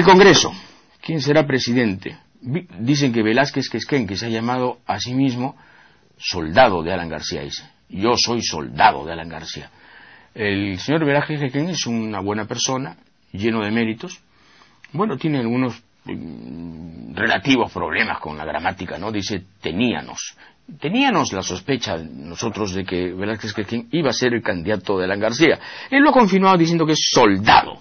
Congreso, ¿quién será presidente? Dicen que Velázquez Quesquén, que se ha llamado a sí mismo soldado de Alan García, dice. Yo soy soldado de Alan García. El señor Velázquez Quesquén es una buena persona, lleno de méritos. Bueno, tiene algunos relativos problemas con la gramática, ¿no? Dice teníamos la sospecha nosotros de que Velázquez Quesquén iba a ser el candidato de Alan García. Él lo ha confirmado diciendo que es soldado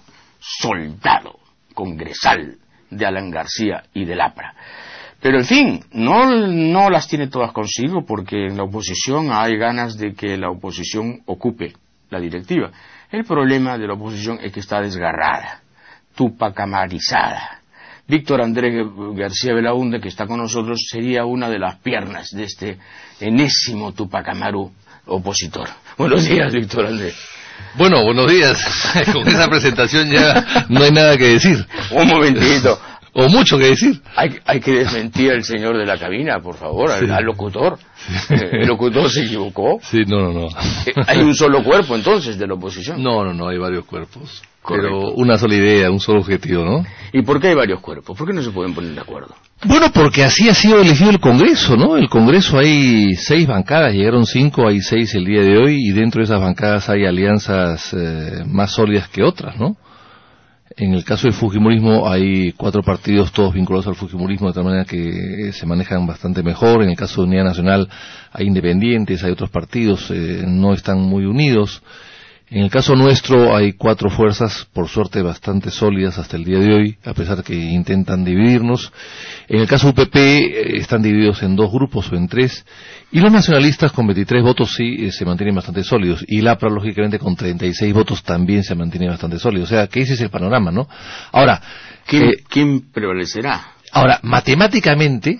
congresal de Alan García y del APRA. Pero en fin, no las tiene todas consigo, porque en la oposición hay ganas de que la oposición ocupe la directiva. El problema de la oposición es que está desgarrada, tupacamarizada. Víctor Andrés García Belaúnde, que está con nosotros, sería una de las piernas de este enésimo Tupac-Amaru opositor. Buenos días, Víctor Andrés. Bueno, buenos días. Con esa presentación ya no hay nada que decir. Un momentito. O mucho que decir. Hay que desmentir al señor de la cabina, por favor, al locutor. ¿El locutor se equivocó? Sí, no. ¿Hay un solo cuerpo, entonces, de la oposición? No, hay varios cuerpos. Correcto. Pero una sola idea, un solo objetivo, ¿no? ¿Y por qué hay varios cuerpos? ¿Por qué no se pueden poner de acuerdo? Bueno, porque así ha sido elegido el Congreso, ¿no? El Congreso hay 6 bancadas, llegaron 5, hay 6 el día de hoy, y dentro de esas bancadas hay alianzas más sólidas que otras, ¿no? En el caso del Fujimorismo hay 4 partidos, todos vinculados al Fujimorismo, de tal manera que se manejan bastante mejor. En el caso de Unidad Nacional hay independientes, hay otros partidos, no están muy unidos. En el caso nuestro hay 4 fuerzas, por suerte bastante sólidas hasta el día de hoy, a pesar que intentan dividirnos. En el caso UPP están divididos en 2 grupos o en 3, y los nacionalistas con 23 votos sí se mantienen bastante sólidos, y el APRA lógicamente con 36 votos también se mantiene bastante sólido. O sea que ese es el panorama, ¿no? Ahora, ¿quién prevalecerá? Ahora, matemáticamente,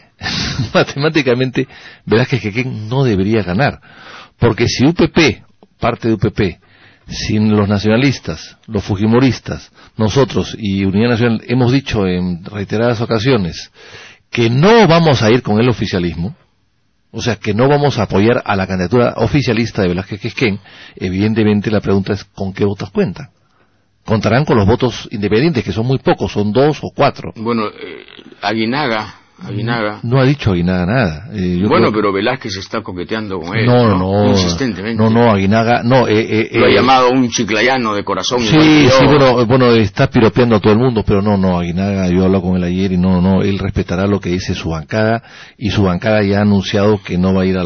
Velázquez Quesquén no debería ganar, porque si UPP, parte de UPP, sin los nacionalistas, los fujimoristas, nosotros y Unidad Nacional hemos dicho en reiteradas ocasiones que no vamos a ir con el oficialismo, o sea, que no vamos a apoyar a la candidatura oficialista de Velázquez Quesquén, evidentemente la pregunta es ¿con qué votos cuentan? Contarán con los votos independientes, que son muy pocos, son 2 o 4. Bueno, Aguinaga no ha dicho Aguinaga nada. Pero Velázquez está coqueteando con él. No. Insistentemente. No, Aguinaga, no. Lo ha llamado un chiclayano de corazón. Sí, bueno, está piropeando a todo el mundo, pero no, Aguinaga, yo hablé con él ayer y no, él respetará lo que dice su bancada, y su bancada ya ha anunciado que no va a ir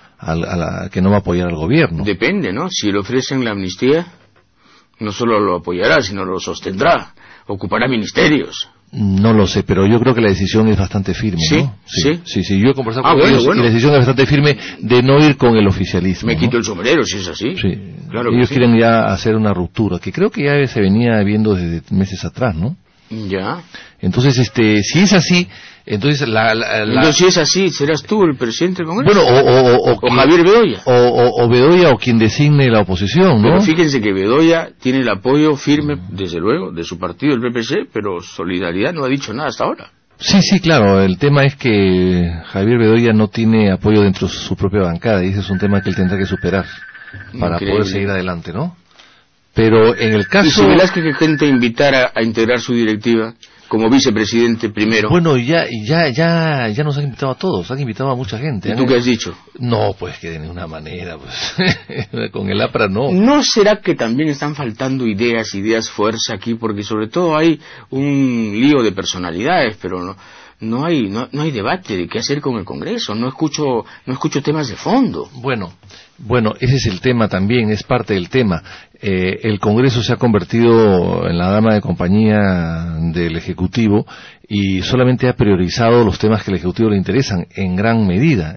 que no va a apoyar al gobierno. Depende, ¿no? Si le ofrecen la amnistía, no solo lo apoyará, sino lo sostendrá, ocupará ministerios. No lo sé, pero yo creo que la decisión es bastante firme, ¿no? Sí, yo he conversado con ellos y la decisión es bastante firme de no ir con el oficialismo. Me quito el sombrero si es así. Sí, claro. Ellos quieren ya hacer una ruptura, que creo que ya se venía viendo desde meses atrás, ¿no? Ya. Entonces, si es así, entonces entonces, si es así, ¿serás tú el presidente del Congreso? Bueno, o Javier Bedoya. O Bedoya, o quien designe la oposición, ¿no? Pero fíjense que Bedoya tiene el apoyo firme, desde luego, de su partido, el PPC, pero Solidaridad no ha dicho nada hasta ahora. Sí, claro, el tema es que Javier Bedoya no tiene apoyo dentro de su propia bancada, y ese es un tema que él tendrá que superar para poder seguir adelante, ¿no? Pero en el caso... ¿Y si Velázquez Quesquén te invitara a integrar su directiva como vicepresidente primero? Bueno, ya nos han invitado a todos, han invitado a mucha gente. ¿Y tú qué has dicho? No, pues que de ninguna manera, pues con el APRA no. ¿No será que también están faltando ideas fuerza aquí? Porque sobre todo hay un lío de personalidades, pero no hay debate de qué hacer con el Congreso, no escucho temas de fondo. Bueno, ese es el tema también, es parte del tema. El Congreso se ha convertido en la dama de compañía del Ejecutivo y solamente ha priorizado los temas que al Ejecutivo le interesan en gran medida.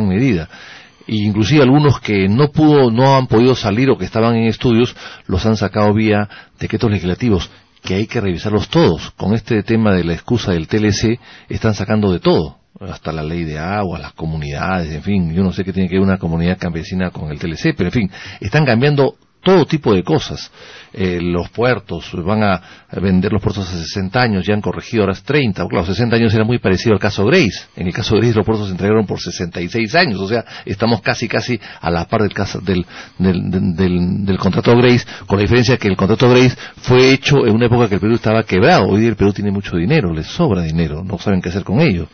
Y inclusive algunos que no han podido salir o que estaban en estudios, los han sacado vía decretos legislativos, que hay que revisarlos todos. Con este tema de la excusa del TLC, están sacando de todo, hasta la ley de agua, las comunidades, en fin, yo no sé qué tiene que ver una comunidad campesina con el TLC, pero en fin, están cambiando todo tipo de cosas. Los puertos, van a vender los puertos a 60 años, ya han corregido ahora 30, claro, 60 años era muy parecido al caso Grace. En el caso Grace los puertos se entregaron por 66 años, o sea, estamos casi a la par del caso del contrato Grace, con la diferencia que el contrato Grace fue hecho en una época que el Perú estaba quebrado. Hoy día el Perú tiene mucho dinero, les sobra dinero, no saben qué hacer con ello.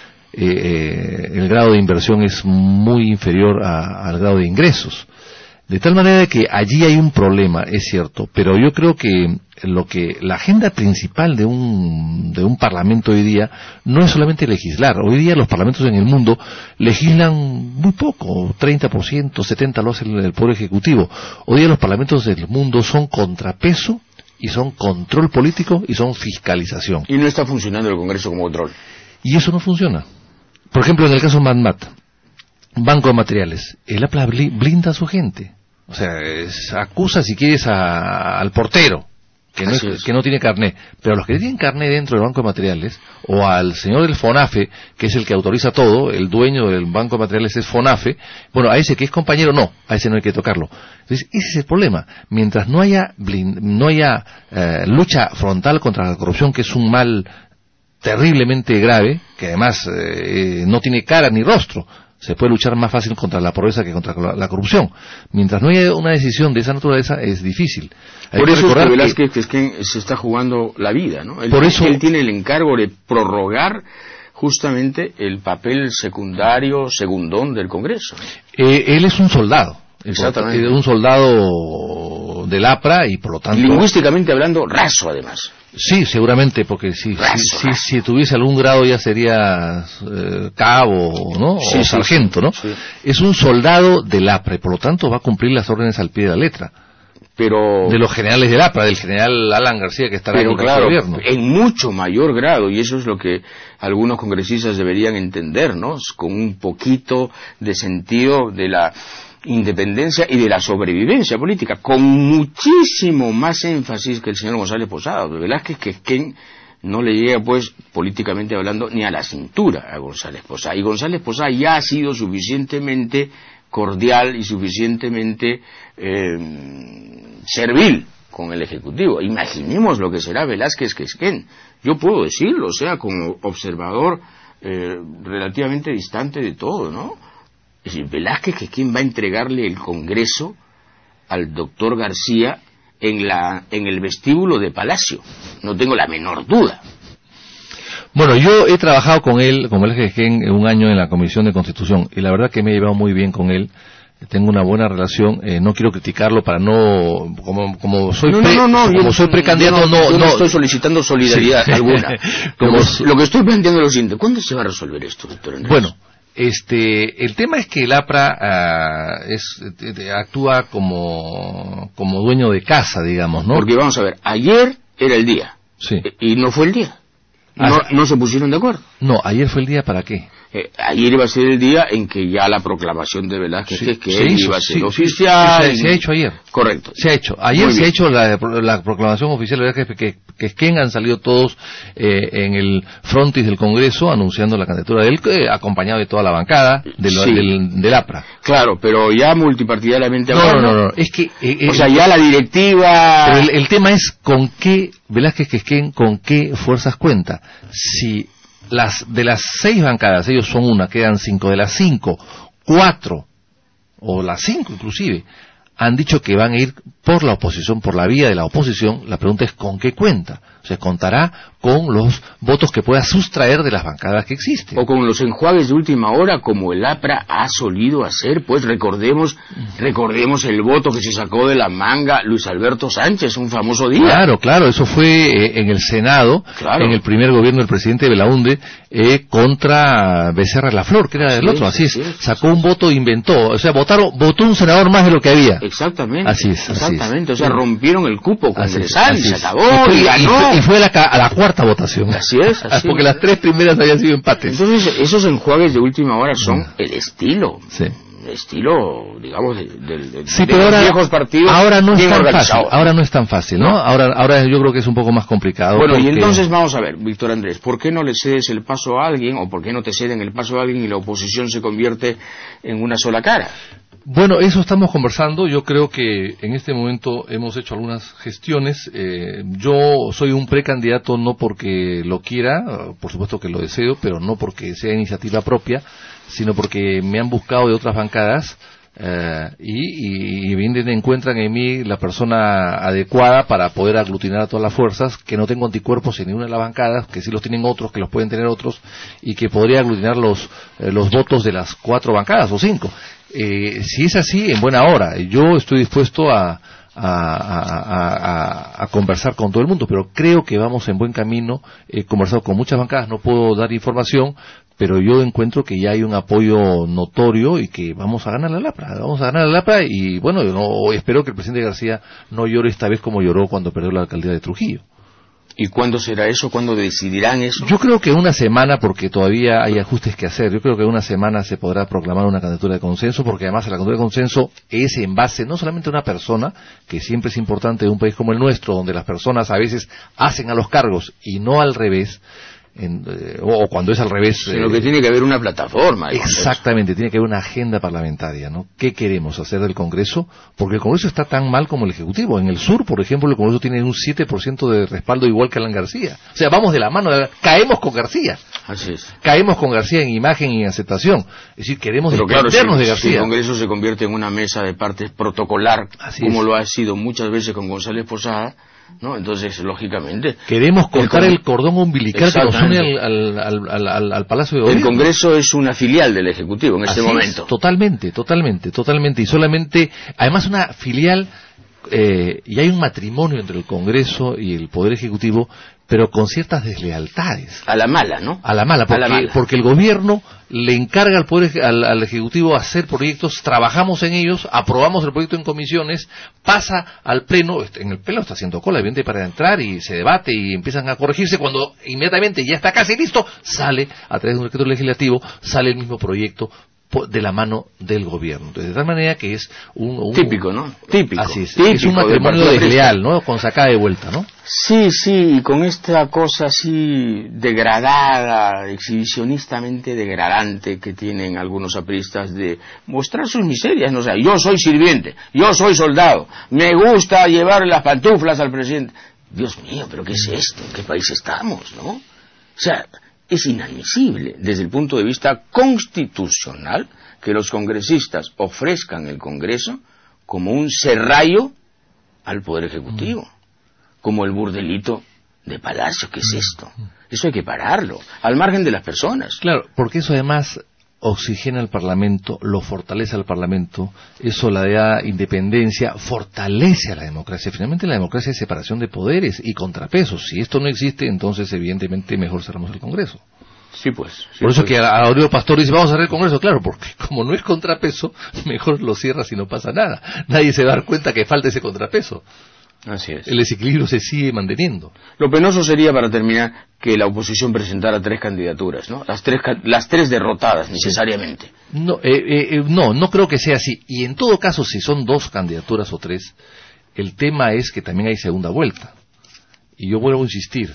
El grado de inversión es muy inferior al grado de ingresos. De tal manera que allí hay un problema, es cierto, pero yo creo que la agenda principal de un parlamento hoy día no es solamente legislar. Hoy día los parlamentos en el mundo legislan muy poco, 30%, 70% lo hace el Poder Ejecutivo. Hoy día los parlamentos del mundo son contrapeso y son control político y son fiscalización. Y no está funcionando el Congreso como control. Y eso no funciona. Por ejemplo, en el caso Matmat, Banco de Materiales, el APLA blinda a su gente. O sea, acusa si quieres al portero, que no tiene carné, pero a los que tienen carné dentro del Banco de Materiales, o al señor del FONAFE, que es el que autoriza todo, el dueño del Banco de Materiales es FONAFE, bueno, a ese que es compañero, no, a ese no hay que tocarlo. Entonces, ese es el problema. Mientras no haya lucha frontal contra la corrupción, que es un mal terriblemente grave, que además no tiene cara ni rostro, se puede luchar más fácil contra la pobreza que contra la corrupción. Mientras no haya una decisión de esa naturaleza, es difícil. Por eso es que Velázquez se está jugando la vida, ¿no? Él tiene el encargo de prorrogar justamente el papel segundón del Congreso. Él es un soldado. Exactamente. Un soldado del APRA y por lo tanto... Lingüísticamente hablando, raso además. Sí, seguramente, porque si tuviese algún grado ya sería cabo, ¿no? Sí, o sargento, ¿no? Sí. Es un soldado del APRA y por lo tanto va a cumplir las órdenes al pie de la letra. Pero... de los generales del APRA, del general Alan García, que estará en el gobierno. En mucho mayor grado, y eso es lo que algunos congresistas deberían entender, ¿no? Con un poquito de sentido de la independencia y de la sobrevivencia política, con muchísimo más énfasis que el señor González Posada. Velázquez Quesquén no le llega, pues, políticamente hablando, ni a la cintura a González Posada. Y González Posada ya ha sido suficientemente cordial y suficientemente servil con el Ejecutivo. Imaginemos lo que será Velázquez Quesquén. Yo puedo decirlo, o sea, como observador relativamente distante de todo, ¿no? Es decir, Velázquez Quesquén va a entregarle el Congreso al doctor García en el vestíbulo de Palacio. No tengo la menor duda. Bueno, yo he trabajado con Velázquez Quesquén un año en la Comisión de Constitución y la verdad que me he llevado muy bien con él. Tengo una buena relación, no quiero criticarlo para no, como soy precandidato, no estoy solicitando solidaridad alguna. Lo que estoy planteando es lo siguiente: ¿cuándo se va a resolver esto, doctor Andrés? Bueno, el tema es que el APRA actúa como dueño de casa, digamos, ¿no? Porque vamos a ver, ayer era el día, sí, y no fue el día. No se pusieron de acuerdo. No, ayer fue el día, ¿para qué? Ayer iba a ser el día en que ya la proclamación de Velázquez él iba a ser oficial. Se ha hecho ayer. Correcto. Se ha hecho. Ayer se ha hecho la proclamación oficial de Velázquez Quesquén. Han salido todos en el frontis del Congreso anunciando la candidatura de él, acompañado de toda la bancada del APRA. Claro, pero ya multipartidariamente hablando. No. Es que... o sea, ya la directiva... Pero el tema es con qué Velázquez Quesquén, con qué fuerzas cuenta. Si... de las 6 bancadas, ellos son una, quedan 5, de las 5, 4, o las 5 inclusive, han dicho que van a ir por la oposición, por la vía de la oposición. La pregunta es ¿con qué cuenta? O sea, contará con los votos que pueda sustraer de las bancadas que existen. O con los enjuagues de última hora, como el APRA ha solido hacer. Pues recordemos el voto que se sacó de la manga Luis Alberto Sánchez, un famoso día. Claro, eso fue en el Senado, en el primer gobierno del presidente Belaúnde, contra Becerra Laflor, que era del otro, así es. Sacó un voto, inventó, o sea, votó un senador más de lo que había. Exactamente. Así es. O sea, rompieron el cupo congresal y se acabó y ganó. Y fue a la cuarta votación. Así es. Porque las 3 primeras habían sido empates. Entonces, esos enjuagues de última hora son el estilo. Sí. estilo, digamos, de Sí, de pero los ahora, viejos partidos ahora no es bien tan fácil. organizados. Ahora no es tan fácil, ¿no? No. Ahora yo creo que es un poco más complicado. Bueno, y porque- entonces vamos a ver, Víctor Andrés, ¿por qué no le cedes el paso a alguien, o por qué no te ceden el paso a alguien y la oposición se convierte en una sola cara? Bueno, eso estamos conversando. Yo creo que en este momento hemos hecho algunas gestiones. Yo soy un precandidato no porque lo quiera, por supuesto que lo deseo, pero no porque sea iniciativa propia, sino porque me han buscado de otras bancadas y vienen, encuentran en mí la persona adecuada para poder aglutinar a todas las fuerzas, que no tengo anticuerpos en ninguna de las bancadas, que sí los tienen otros, que los pueden tener otros, y que podría aglutinar los votos de las 4 bancadas o 5. Si es así, en buena hora. Yo estoy dispuesto a conversar con todo el mundo, pero creo que vamos en buen camino. He conversado con muchas bancadas, no puedo dar información, pero yo encuentro que ya hay un apoyo notorio y que vamos a ganar la Lapra, y bueno, yo espero que el presidente García no llore esta vez como lloró cuando perdió la alcaldía de Trujillo. ¿Y cuándo será eso? ¿Cuándo decidirán eso? Yo creo que una semana, porque todavía hay ajustes que hacer, yo creo que una semana se podrá proclamar una candidatura de consenso, porque además la candidatura de consenso es en base no solamente a una persona, que siempre es importante en un país como el nuestro, donde las personas a veces hacen a los cargos y no al revés, o cuando es al revés. Sino que tiene que haber una plataforma. Exactamente, tiene que haber una agenda parlamentaria, ¿no? ¿Qué queremos hacer del Congreso? Porque el Congreso está tan mal como el Ejecutivo. En el sur, por ejemplo, el Congreso tiene un 7% de respaldo igual que Alan García. O sea, vamos de la mano, caemos con García. Así es. Caemos con García en imagen y en aceptación. Es decir, queremos desprendernos de García. Si el Congreso se convierte en una mesa de partes protocolar, como lo ha sido muchas veces con González Posada, ¿no? Entonces, lógicamente... Queremos cortar el cordón umbilical que nos une al Palacio de Gobierno. El Congreso es una filial del Ejecutivo en este momento. Totalmente. Y solamente, además una filial, y hay un matrimonio entre el Congreso y el Poder Ejecutivo, pero con ciertas deslealtades. A la mala, ¿no? A la mala, porque el gobierno le encarga al Ejecutivo hacer proyectos, trabajamos en ellos, aprobamos el proyecto en comisiones, pasa al Pleno, en el Pleno está haciendo cola, evidentemente, para entrar y se debate y empiezan a corregirse, cuando inmediatamente ya está casi listo, sale a través de un decreto legislativo, sale el mismo proyecto de la mano del gobierno. Entonces, de tal manera que es un típico, ¿no? Típico. Así es un matrimonio desleal, ¿no? Con sacada de vuelta, ¿no? Sí, y con esta cosa así degradada, exhibicionistamente degradante que tienen algunos apristas de mostrar sus miserias, ¿no? O sea, yo soy sirviente, yo soy soldado, me gusta llevar las pantuflas al presidente. Dios mío, ¿pero qué es esto? ¿En qué país estamos, no? O sea, es inadmisible desde el punto de vista constitucional que los congresistas ofrezcan el Congreso como un serrallo al Poder Ejecutivo, como el burdelito de Palacio. ¿Qué es esto? Eso hay que pararlo, al margen de las personas. Claro, porque eso además oxigena al Parlamento, lo fortalece al Parlamento, eso le da independencia, fortalece a la democracia. Finalmente la democracia es separación de poderes y contrapesos. Si esto no existe, entonces evidentemente mejor cerramos el Congreso. Sí, pues. Sí, por eso pues. que a Aurelio Pastor dice, vamos a cerrar el Congreso, claro, porque como no es contrapeso, mejor lo cierras y no pasa nada. Nadie se va a dar cuenta que falta ese contrapeso. Así es. El desequilibrio se sigue manteniendo. Lo penoso sería, para terminar, que la oposición presentara 3 candidaturas, ¿no? Las tres derrotadas, necesariamente. No creo que sea así. Y en todo caso, si son 2 candidaturas o 3, el tema es que también hay segunda vuelta. Y yo vuelvo a insistir.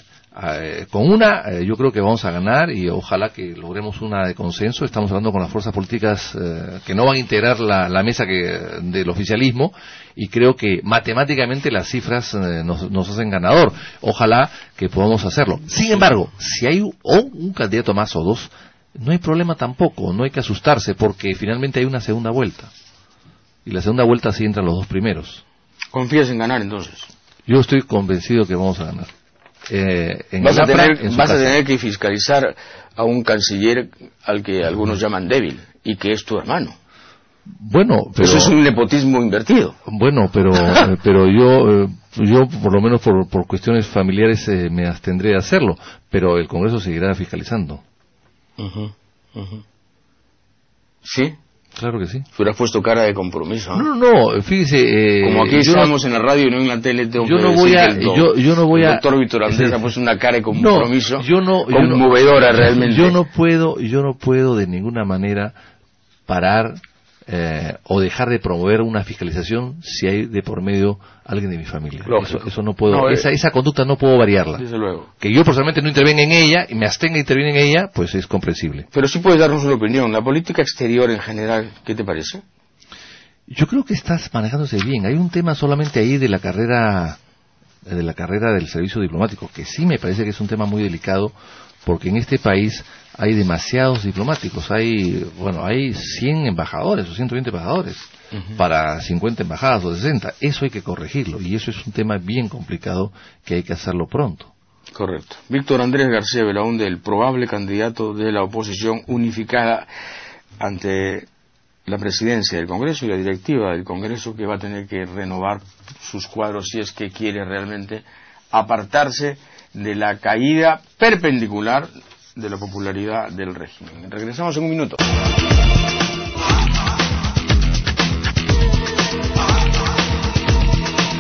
Con una, yo creo que vamos a ganar y ojalá que logremos una de consenso. Estamos hablando con las fuerzas políticas que no van a integrar la mesa del oficialismo, y creo que matemáticamente las cifras nos hacen ganador. Ojalá que podamos hacerlo. Sin embargo, si hay un candidato más o 2, no hay problema tampoco, no hay que asustarse, porque finalmente hay una segunda vuelta. Y la segunda vuelta sí entran los 2 primeros. ¿Confías en ganar entonces? Yo estoy convencido que vamos a ganar. Vas a tener que fiscalizar a un canciller al que algunos llaman débil y que es tu hermano. Bueno, pero eso es un nepotismo invertido. Bueno, pero yo por lo menos por cuestiones familiares me abstendré de hacerlo, pero el Congreso seguirá fiscalizando. ¿Sí? Claro que sí. Hubieras puesto cara de compromiso. No, fíjese. Como aquí estamos en la radio y no en la tele, tengo que decir que el doctor Víctor Andrés ha puesto una cara de compromiso conmovedora realmente. Yo no puedo de ninguna manera parar o dejar de promover una fiscalización si hay de por medio alguien de mi familia. Eso no puedo, esa conducta no puedo variarla. Desde luego. Que yo personalmente no intervenga en ella y me abstenga de intervenir en ella, pues es comprensible. Pero sí puedes darnos una opinión. La política exterior en general, ¿qué te parece? Yo creo que estás manejándose bien. Hay un tema solamente ahí de la carrera del servicio diplomático, que sí me parece que es un tema muy delicado, porque en este país hay demasiados diplomáticos. Hay 100 embajadores o 120 embajadores para 50 embajadas o 60. Eso hay que corregirlo, y eso es un tema bien complicado que hay que hacerlo pronto. Correcto. Víctor Andrés García Belaúnde, el probable candidato de la oposición unificada ante la presidencia del Congreso y la directiva del Congreso, que va a tener que renovar sus cuadros si es que quiere realmente apartarse de la caída perpendicular de la popularidad del régimen. Regresamos en un minuto.